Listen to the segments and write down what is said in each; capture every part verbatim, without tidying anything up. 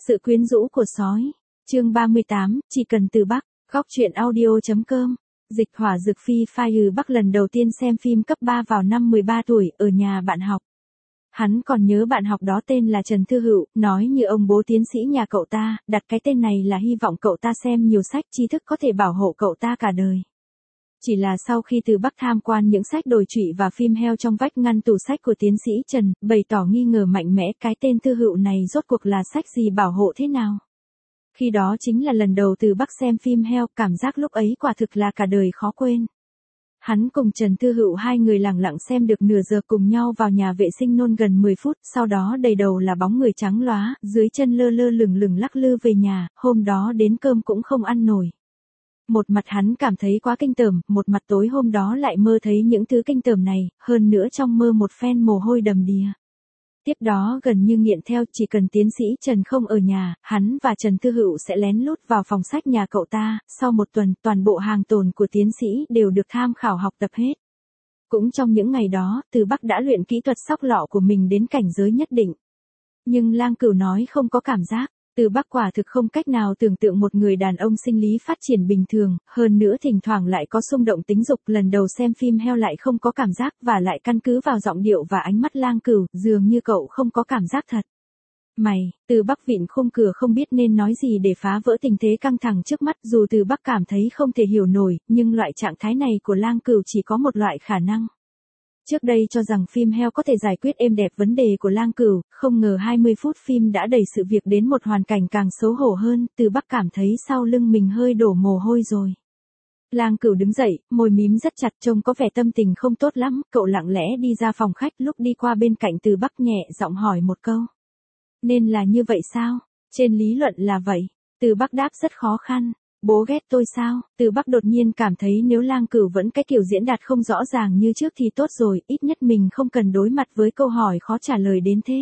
Sự quyến rũ của sói. Chương ba mươi tám, chỉ cần từ Bắc. Góc truyện audio.com. Dịch Hỏa Dực Phi Fire Bắc lần đầu tiên xem phim cấp ba vào năm mười ba tuổi ở nhà bạn học. Hắn còn nhớ bạn học đó tên là Trần Thư Hữu, nói như ông bố tiến sĩ nhà cậu ta, đặt cái tên này là hy vọng cậu ta xem nhiều sách tri thức có thể bảo hộ cậu ta cả đời. Chỉ là sau khi Từ Bắc tham quan những sách đồi trụy và phim heo trong vách ngăn tủ sách của tiến sĩ Trần, bày tỏ nghi ngờ mạnh mẽ cái tên Thư Hữu này rốt cuộc là sách gì bảo hộ thế nào. Khi đó chính là lần đầu Từ Bắc xem phim heo, cảm giác lúc ấy quả thực là cả đời khó quên. Hắn cùng Trần Thư Hữu hai người lặng lặng xem được nửa giờ cùng nhau vào nhà vệ sinh nôn gần mười phút, sau đó đầy đầu là bóng người trắng lóa, dưới chân lơ lơ lửng lửng lắc lư về nhà, hôm đó đến cơm cũng không ăn nổi. Một mặt hắn cảm thấy quá kinh tởm, một mặt tối hôm đó lại mơ thấy những thứ kinh tởm này, hơn nữa trong mơ một phen mồ hôi đầm đìa. Tiếp đó gần như nghiện theo, chỉ cần tiến sĩ Trần không ở nhà, hắn và Trần Thư Hữu sẽ lén lút vào phòng sách nhà cậu ta, sau một tuần toàn bộ hàng tồn của tiến sĩ đều được tham khảo học tập hết. Cũng trong những ngày đó, Từ Bắc đã luyện kỹ thuật sóc lọ của mình đến cảnh giới nhất định. Nhưng Lang Cửu nói không có cảm giác. Từ Bắc quả thực không cách nào tưởng tượng một người đàn ông sinh lý phát triển bình thường, hơn nữa thỉnh thoảng lại có xung động tính dục, lần đầu xem phim heo lại không có cảm giác và lại căn cứ vào giọng điệu và ánh mắt Lang Cửu, dường như cậu không có cảm giác thật. Mày, Từ Bắc vịn khung cửa không biết nên nói gì để phá vỡ tình thế căng thẳng trước mắt, dù Từ Bắc cảm thấy không thể hiểu nổi, nhưng loại trạng thái này của Lang Cửu chỉ có một loại khả năng. Trước đây cho rằng phim heo có thể giải quyết êm đẹp vấn đề của Lang Cửu, không ngờ hai mươi phút phim đã đẩy sự việc đến một hoàn cảnh càng xấu hổ hơn, Từ Bắc cảm thấy sau lưng mình hơi đổ mồ hôi rồi. Lang Cửu đứng dậy, môi mím rất chặt trông có vẻ tâm tình không tốt lắm, cậu lặng lẽ đi ra phòng khách lúc đi qua bên cạnh Từ Bắc nhẹ giọng hỏi một câu. Nên là như vậy sao? Trên lý luận là vậy. Từ Bắc đáp rất khó khăn. Bố ghét tôi sao? Từ Bắc đột nhiên cảm thấy nếu Lang Cửu vẫn cái kiểu diễn đạt không rõ ràng như trước thì tốt rồi, ít nhất mình không cần đối mặt với câu hỏi khó trả lời đến thế.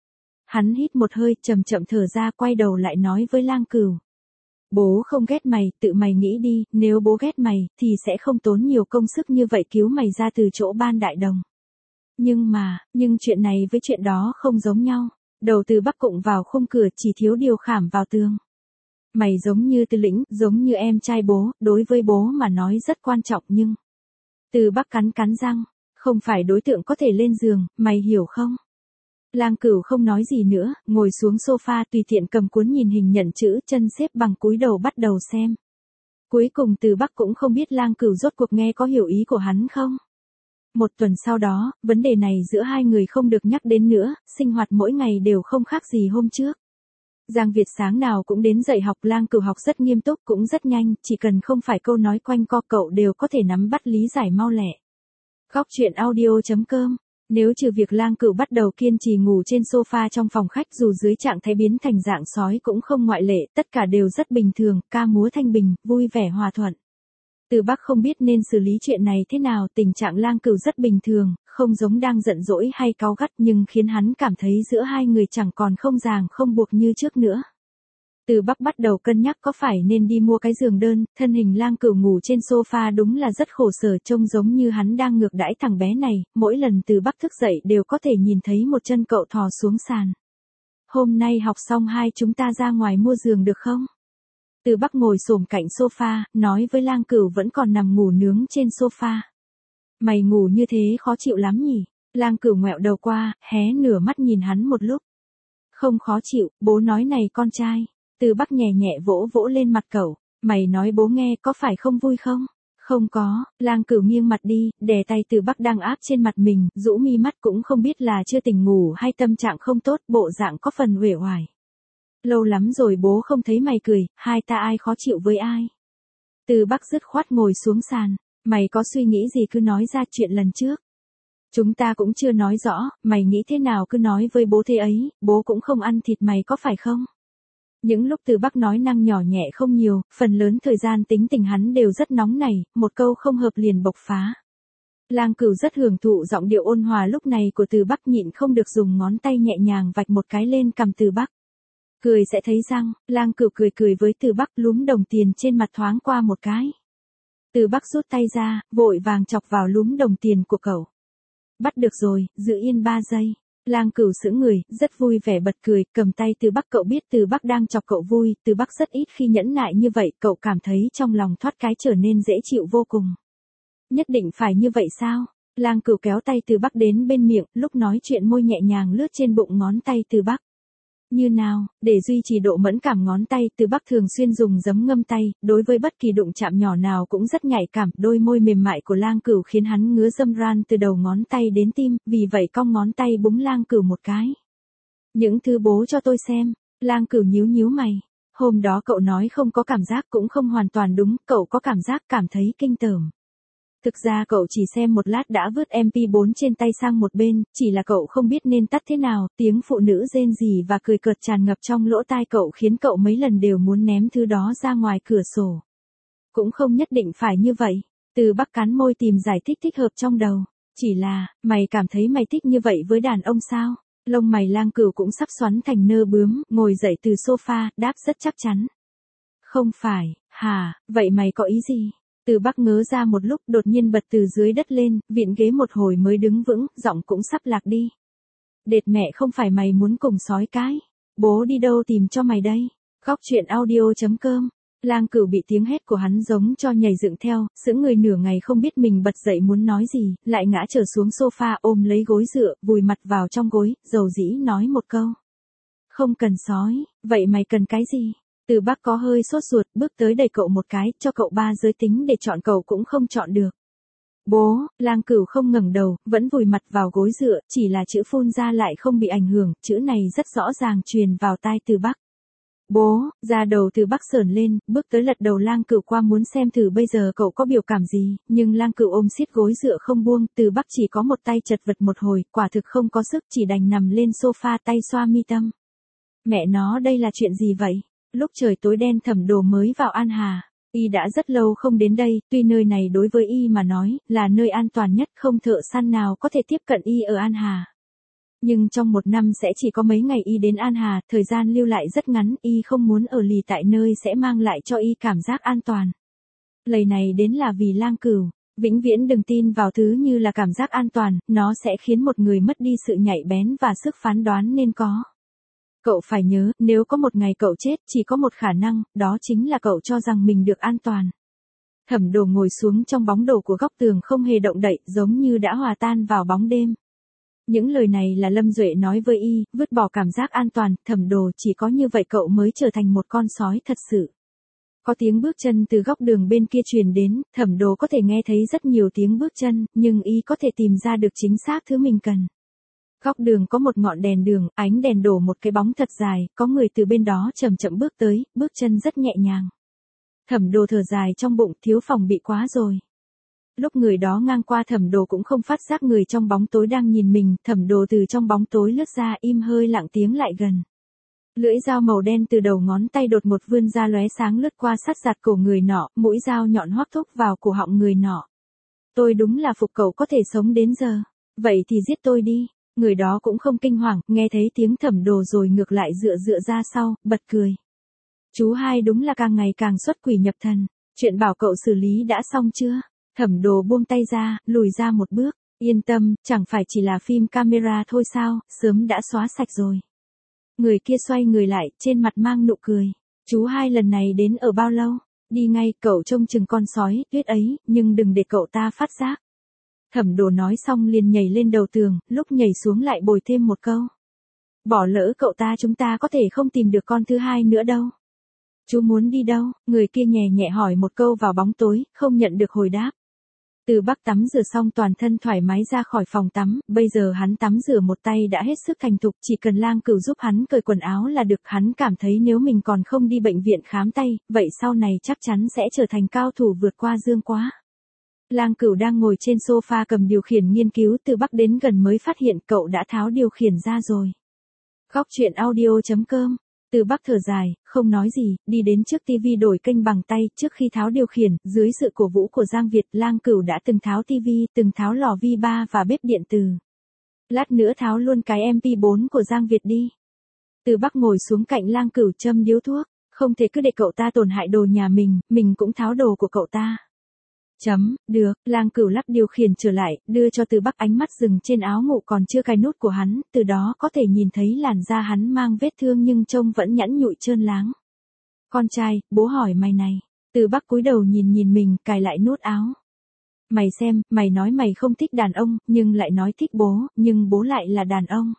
Hắn hít một hơi, chậm chậm thở ra, quay đầu lại nói với Lang Cửu. Bố không ghét mày, tự mày nghĩ đi, nếu bố ghét mày, thì sẽ không tốn nhiều công sức như vậy cứu mày ra từ chỗ ban đại đồng. Nhưng mà, nhưng chuyện này với chuyện đó không giống nhau. Đầu Từ Bắc cụng vào khung cửa, chỉ thiếu điều khảm vào tường. Mày giống như Từ Lĩnh, giống như em trai bố, đối với bố mà nói rất quan trọng nhưng... Từ Bắc cắn cắn răng, không phải đối tượng có thể lên giường, mày hiểu không? Lang Cửu không nói gì nữa, ngồi xuống sofa tùy tiện cầm cuốn nhìn hình nhận chữ, chân xếp bằng cúi đầu bắt đầu xem. Cuối cùng Từ Bắc cũng không biết Lang Cửu rốt cuộc nghe có hiểu ý của hắn không? Một tuần sau đó, vấn đề này giữa hai người không được nhắc đến nữa, sinh hoạt mỗi ngày đều không khác gì hôm trước. Giang Việt sáng nào cũng đến dạy học, Lang Cửu học rất nghiêm túc cũng rất nhanh, chỉ cần không phải câu nói quanh co cậu đều có thể nắm bắt lý giải mau lẹ. Góc truyện audio.com. Nếu trừ việc Lang Cửu bắt đầu kiên trì ngủ trên sofa trong phòng khách dù dưới trạng thái biến thành dạng sói cũng không ngoại lệ, tất cả đều rất bình thường, ca múa thanh bình, vui vẻ hòa thuận. Từ Bắc không biết nên xử lý chuyện này thế nào, tình trạng Lang Cửu rất bình thường, không giống đang giận dỗi hay cáu gắt nhưng khiến hắn cảm thấy giữa hai người chẳng còn không ràng không buộc như trước nữa. Từ Bắc bắt đầu cân nhắc có phải nên đi mua cái giường đơn, thân hình Lang Cửu ngủ trên sofa đúng là rất khổ sở, trông giống như hắn đang ngược đãi thằng bé này, mỗi lần Từ Bắc thức dậy đều có thể nhìn thấy một chân cậu thò xuống sàn. Hôm nay học xong hai chúng ta ra ngoài mua giường được không? Từ Bắc ngồi xổm cạnh sofa, nói với Lang Cửu vẫn còn nằm ngủ nướng trên sofa. Mày ngủ như thế khó chịu lắm nhỉ? Lang Cửu ngoẹo đầu qua, hé nửa mắt nhìn hắn một lúc. Không khó chịu, bố nói này con trai. Từ Bắc nhẹ nhẹ vỗ vỗ lên mặt cậu. Mày nói bố nghe có phải không vui không? Không có, Lang Cửu nghiêng mặt đi, đè tay Từ Bắc đang áp trên mặt mình, rũ mi mắt cũng không biết là chưa tỉnh ngủ hay tâm trạng không tốt, bộ dạng có phần uể oải. Lâu lắm rồi bố không thấy mày cười, hai ta ai khó chịu với ai. Từ Bắc dứt khoát ngồi xuống sàn, mày có suy nghĩ gì cứ nói ra, chuyện lần trước. Chúng ta cũng chưa nói rõ, mày nghĩ thế nào cứ nói với bố thế ấy, bố cũng không ăn thịt mày có phải không? Những lúc Từ Bắc nói năng nhỏ nhẹ không nhiều, phần lớn thời gian tính tình hắn đều rất nóng nảy, một câu không hợp liền bộc phá. Lang Cửu rất hưởng thụ giọng điệu ôn hòa lúc này của Từ Bắc, nhịn không được dùng ngón tay nhẹ nhàng vạch một cái lên cằm Từ Bắc. Cười sẽ thấy răng, Lang Cửu cười cười với Từ Bắc, lúm đồng tiền trên mặt thoáng qua một cái. Từ Bắc rút tay ra, vội vàng chọc vào lúm đồng tiền của cậu. Bắt được rồi, giữ yên ba giây. Lang Cửu sững người, rất vui vẻ bật cười, cầm tay Từ Bắc. Cậu biết Từ Bắc đang chọc cậu vui, Từ Bắc rất ít khi nhẫn nại như vậy, cậu cảm thấy trong lòng thoát cái trở nên dễ chịu vô cùng. Nhất định phải như vậy sao? Lang Cửu kéo tay Từ Bắc đến bên miệng, lúc nói chuyện môi nhẹ nhàng lướt trên bụng ngón tay Từ Bắc. Như nào, để duy trì độ mẫn cảm ngón tay, Từ Bắc thường xuyên dùng giấm ngâm tay, đối với bất kỳ đụng chạm nhỏ nào cũng rất nhạy cảm, đôi môi mềm mại của Lang Cửu khiến hắn ngứa dâm ran từ đầu ngón tay đến tim, vì vậy cong ngón tay búng Lang Cửu một cái. Những thứ bố cho tôi xem, Lang Cửu nhíu nhíu mày. Hôm đó cậu nói không có cảm giác cũng không hoàn toàn đúng, cậu có cảm giác cảm thấy kinh tởm. Thực ra cậu chỉ xem một lát đã vứt em pê bốn trên tay sang một bên, chỉ là cậu không biết nên tắt thế nào, tiếng phụ nữ rên rỉ và cười cợt tràn ngập trong lỗ tai cậu khiến cậu mấy lần đều muốn ném thứ đó ra ngoài cửa sổ. Cũng không nhất định phải như vậy. Từ Bắc cắn môi tìm giải thích thích hợp trong đầu. Chỉ là, mày cảm thấy mày thích như vậy với đàn ông sao? Lông mày Lang Cửu cũng sắp xoắn thành nơ bướm, ngồi dậy từ sofa, đáp rất chắc chắn. Không phải, hả, vậy mày có ý gì? Từ Bắc ngớ ra một lúc, đột nhiên bật từ dưới đất lên, viện ghế một hồi mới đứng vững, giọng cũng sắp lạc đi. Đệt mẹ, không phải mày muốn cùng sói cái. Bố đi đâu tìm cho mày đây? Góc truyện audio chấm com. Lang Cửu bị tiếng hét của hắn giống cho nhảy dựng theo, sững người nửa ngày không biết mình bật dậy muốn nói gì, lại ngã trở xuống sofa ôm lấy gối dựa, vùi mặt vào trong gối, dầu dĩ nói một câu. Không cần sói, vậy mày cần cái gì? Từ Bắc có hơi sốt ruột, bước tới đẩy cậu một cái, cho cậu ba giới tính để chọn, cậu cũng không chọn được. Bố, Lang Cửu không ngẩng đầu, vẫn vùi mặt vào gối dựa, chỉ là chữ phun ra lại không bị ảnh hưởng, chữ này rất rõ ràng truyền vào tai Từ Bắc. Bố, da đầu Từ Bắc sởn lên, bước tới lật đầu Lang Cửu qua muốn xem thử bây giờ cậu có biểu cảm gì, nhưng Lang Cửu ôm siết gối dựa không buông, Từ Bắc chỉ có một tay chật vật một hồi, quả thực không có sức, chỉ đành nằm lên sofa tay xoa mi tâm. Mẹ nó, đây là chuyện gì vậy? Lúc trời tối đen Thẩm Đồ mới vào An Hà. Y đã rất lâu không đến đây, tuy nơi này đối với Y mà nói, là nơi an toàn nhất, không thợ săn nào có thể tiếp cận Y ở An Hà. Nhưng trong một năm sẽ chỉ có mấy ngày Y đến An Hà, thời gian lưu lại rất ngắn, Y không muốn ở lì tại nơi sẽ mang lại cho Y cảm giác an toàn. Lời này đến là vì Lang Cửu, vĩnh viễn đừng tin vào thứ như là cảm giác an toàn, nó sẽ khiến một người mất đi sự nhạy bén và sức phán đoán nên có. Cậu phải nhớ, nếu có một ngày cậu chết, chỉ có một khả năng, đó chính là cậu cho rằng mình được an toàn. Thẩm Đồ ngồi xuống trong bóng đồ của góc tường không hề động đậy, giống như đã hòa tan vào bóng đêm. Những lời này là Lâm Duệ nói với Y, vứt bỏ cảm giác an toàn, Thẩm Đồ, chỉ có như vậy cậu mới trở thành một con sói thật sự. Có tiếng bước chân từ góc đường bên kia truyền đến, Thẩm Đồ có thể nghe thấy rất nhiều tiếng bước chân, nhưng Y có thể tìm ra được chính xác thứ mình cần. Góc đường có một ngọn đèn đường, ánh đèn đổ một cái bóng thật dài, có người từ bên đó chậm chậm bước tới, bước chân rất nhẹ nhàng. Thẩm Đồ thở dài trong bụng, thiếu phòng bị quá rồi. Lúc người đó ngang qua Thẩm Đồ cũng không phát giác người trong bóng tối đang nhìn mình, Thẩm Đồ từ trong bóng tối lướt ra, im hơi lặng tiếng lại gần. Lưỡi dao màu đen từ đầu ngón tay đột ngột vươn ra lóe sáng lướt qua sát giạt cổ người nọ, mũi dao nhọn hoắc thúc vào cổ họng người nọ. Tôi đúng là phục cậu có thể sống đến giờ. Vậy thì giết tôi đi. Người đó cũng không kinh hoàng, nghe thấy tiếng Thẩm Đồ rồi ngược lại dựa dựa ra sau, bật cười. Chú hai đúng là càng ngày càng xuất quỷ nhập thần. Chuyện bảo cậu xử lý đã xong chưa? Thẩm Đồ buông tay ra, lùi ra một bước. Yên tâm, chẳng phải chỉ là phim camera thôi sao, sớm đã xóa sạch rồi. Người kia xoay người lại, trên mặt mang nụ cười. Chú hai lần này đến ở bao lâu? Đi ngay, cậu trông chừng con sói, tuyết ấy, nhưng đừng để cậu ta phát giác. Thẩm Đồ nói xong liền nhảy lên đầu tường, lúc nhảy xuống lại bồi thêm một câu. Bỏ lỡ cậu ta chúng ta có thể không tìm được con thứ hai nữa đâu. Chú muốn đi đâu? Người kia nhẹ nhẹ hỏi một câu vào bóng tối, không nhận được hồi đáp. Từ Bắc tắm rửa xong toàn thân thoải mái ra khỏi phòng tắm, bây giờ hắn tắm rửa một tay đã hết sức thành thục, chỉ cần Lang Cửu giúp hắn cởi quần áo là được, hắn cảm thấy nếu mình còn không đi bệnh viện khám tay, vậy sau này chắc chắn sẽ trở thành cao thủ vượt qua Dương Quá. Lang Cửu đang ngồi trên sofa cầm điều khiển nghiên cứu, Từ Bắc đến gần mới phát hiện cậu đã tháo điều khiển ra rồi. Góc truyện audio chấm com. Từ Bắc thở dài, không nói gì, đi đến trước tivi đổi kênh bằng tay, trước khi tháo điều khiển, dưới sự cổ vũ của Giang Việt, Lang Cửu đã từng tháo tivi, từng tháo lò vi ba và bếp điện từ. Lát nữa tháo luôn cái em pê bốn của Giang Việt đi. Từ Bắc ngồi xuống cạnh Lang Cửu châm điếu thuốc, không thể cứ để cậu ta tổn hại đồ nhà mình, mình cũng tháo đồ của cậu ta. Chấm, được, Lang Cửu lắp điều khiển trở lại, đưa cho Từ Bắc ánh mắt dừng trên áo ngủ còn chưa cài nút của hắn, từ đó có thể nhìn thấy làn da hắn mang vết thương nhưng trông vẫn nhẵn nhụi trơn láng. Con trai, bố hỏi mày này. Từ Bắc cúi đầu nhìn nhìn mình, cài lại nút áo. Mày xem, mày nói mày không thích đàn ông, nhưng lại nói thích bố, nhưng bố lại là đàn ông.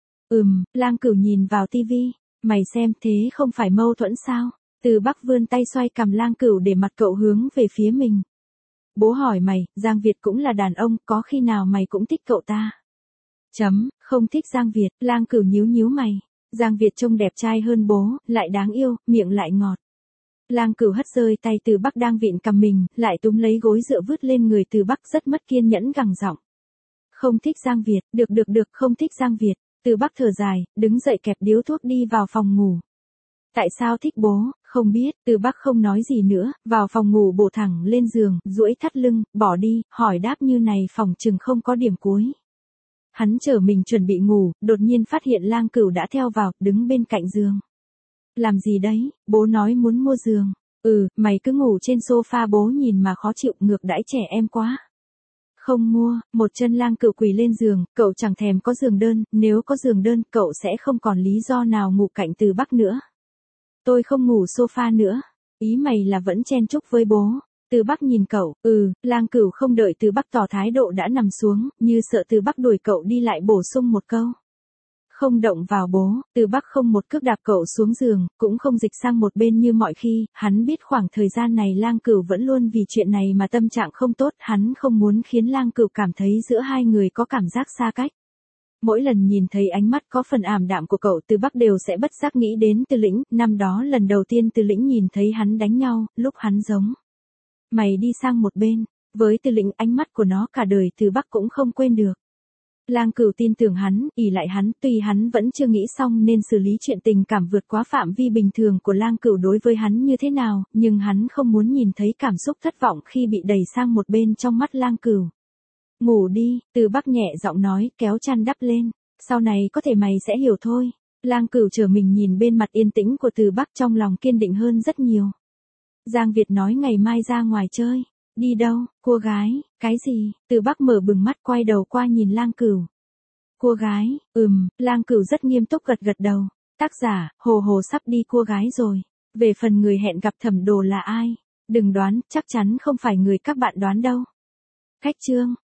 Ừm, Lang Cửu nhìn vào tivi. Mày xem thế không phải mâu thuẫn sao? Từ Bắc vươn tay xoay cằm Lang Cửu để mặt cậu hướng về phía mình. Bố hỏi mày, Giang Việt cũng là đàn ông, có khi nào mày cũng thích cậu ta? Chấm, không thích Giang Việt, Lang Cửu nhíu nhíu mày. Giang Việt trông đẹp trai hơn bố, lại đáng yêu, miệng lại ngọt. Lang Cửu hất rơi tay Từ Bắc đang vịn cằm mình, lại túm lấy gối dựa vứt lên người Từ Bắc rất mất kiên nhẫn gằn giọng. Không thích Giang Việt, được được được, không thích Giang Việt. Từ Bắc thở dài, đứng dậy kẹp điếu thuốc đi vào phòng ngủ. Tại sao thích bố, không biết, Từ Bắc không nói gì nữa, vào phòng ngủ bổ thẳng lên giường, duỗi thắt lưng, bỏ đi, hỏi đáp như này phòng chừng không có điểm cuối. Hắn chờ mình chuẩn bị ngủ, đột nhiên phát hiện Lang Cửu đã theo vào, đứng bên cạnh giường. Làm gì đấy, bố nói muốn mua giường. Ừ, mày cứ ngủ trên sofa bố nhìn mà khó chịu, ngược đãi trẻ em quá. Không mua, một chân Lang Cửu quỳ lên giường, cậu chẳng thèm có giường đơn, nếu có giường đơn cậu sẽ không còn lý do nào ngủ cạnh Từ Bắc nữa. Tôi không ngủ sofa nữa, ý mày là vẫn chen chúc với bố. Từ Bắc nhìn cậu, ừ, Lang Cửu không đợi Từ Bắc tỏ thái độ đã nằm xuống, như sợ Từ Bắc đuổi cậu đi lại bổ sung một câu. Không động vào bố, Từ Bắc không một cước đạp cậu xuống giường, cũng không dịch sang một bên như mọi khi, hắn biết khoảng thời gian này Lang Cửu vẫn luôn vì chuyện này mà tâm trạng không tốt, hắn không muốn khiến Lang Cửu cảm thấy giữa hai người có cảm giác xa cách. Mỗi lần nhìn thấy ánh mắt có phần ảm đạm của cậu Từ Bắc đều sẽ bất giác nghĩ đến Từ Lĩnh, năm đó lần đầu tiên Từ Lĩnh nhìn thấy hắn đánh nhau, lúc hắn giống. Mày đi sang một bên, với Từ Lĩnh ánh mắt của nó cả đời Từ Bắc cũng không quên được. Lang Cửu tin tưởng hắn, ỷ lại hắn, tuy hắn vẫn chưa nghĩ xong nên xử lý chuyện tình cảm vượt quá phạm vi bình thường của Lang Cửu đối với hắn như thế nào, nhưng hắn không muốn nhìn thấy cảm xúc thất vọng khi bị đẩy sang một bên trong mắt Lang Cửu. Ngủ đi, Từ Bắc nhẹ giọng nói, kéo chăn đắp lên, sau này có thể mày sẽ hiểu thôi. Lang Cửu chờ mình nhìn bên mặt yên tĩnh của Từ Bắc trong lòng kiên định hơn rất nhiều. Giang Việt nói ngày mai ra ngoài chơi. Đi đâu, cô gái, cái gì? Từ Bắc mở bừng mắt quay đầu qua nhìn Lang Cửu. Cô gái, ừm, Lang Cửu rất nghiêm túc gật gật đầu. Tác giả, Hồ Hồ sắp đi cô gái rồi. Về phần người hẹn gặp Thẩm Đồ là ai? Đừng đoán, chắc chắn không phải người các bạn đoán đâu. Khách chương.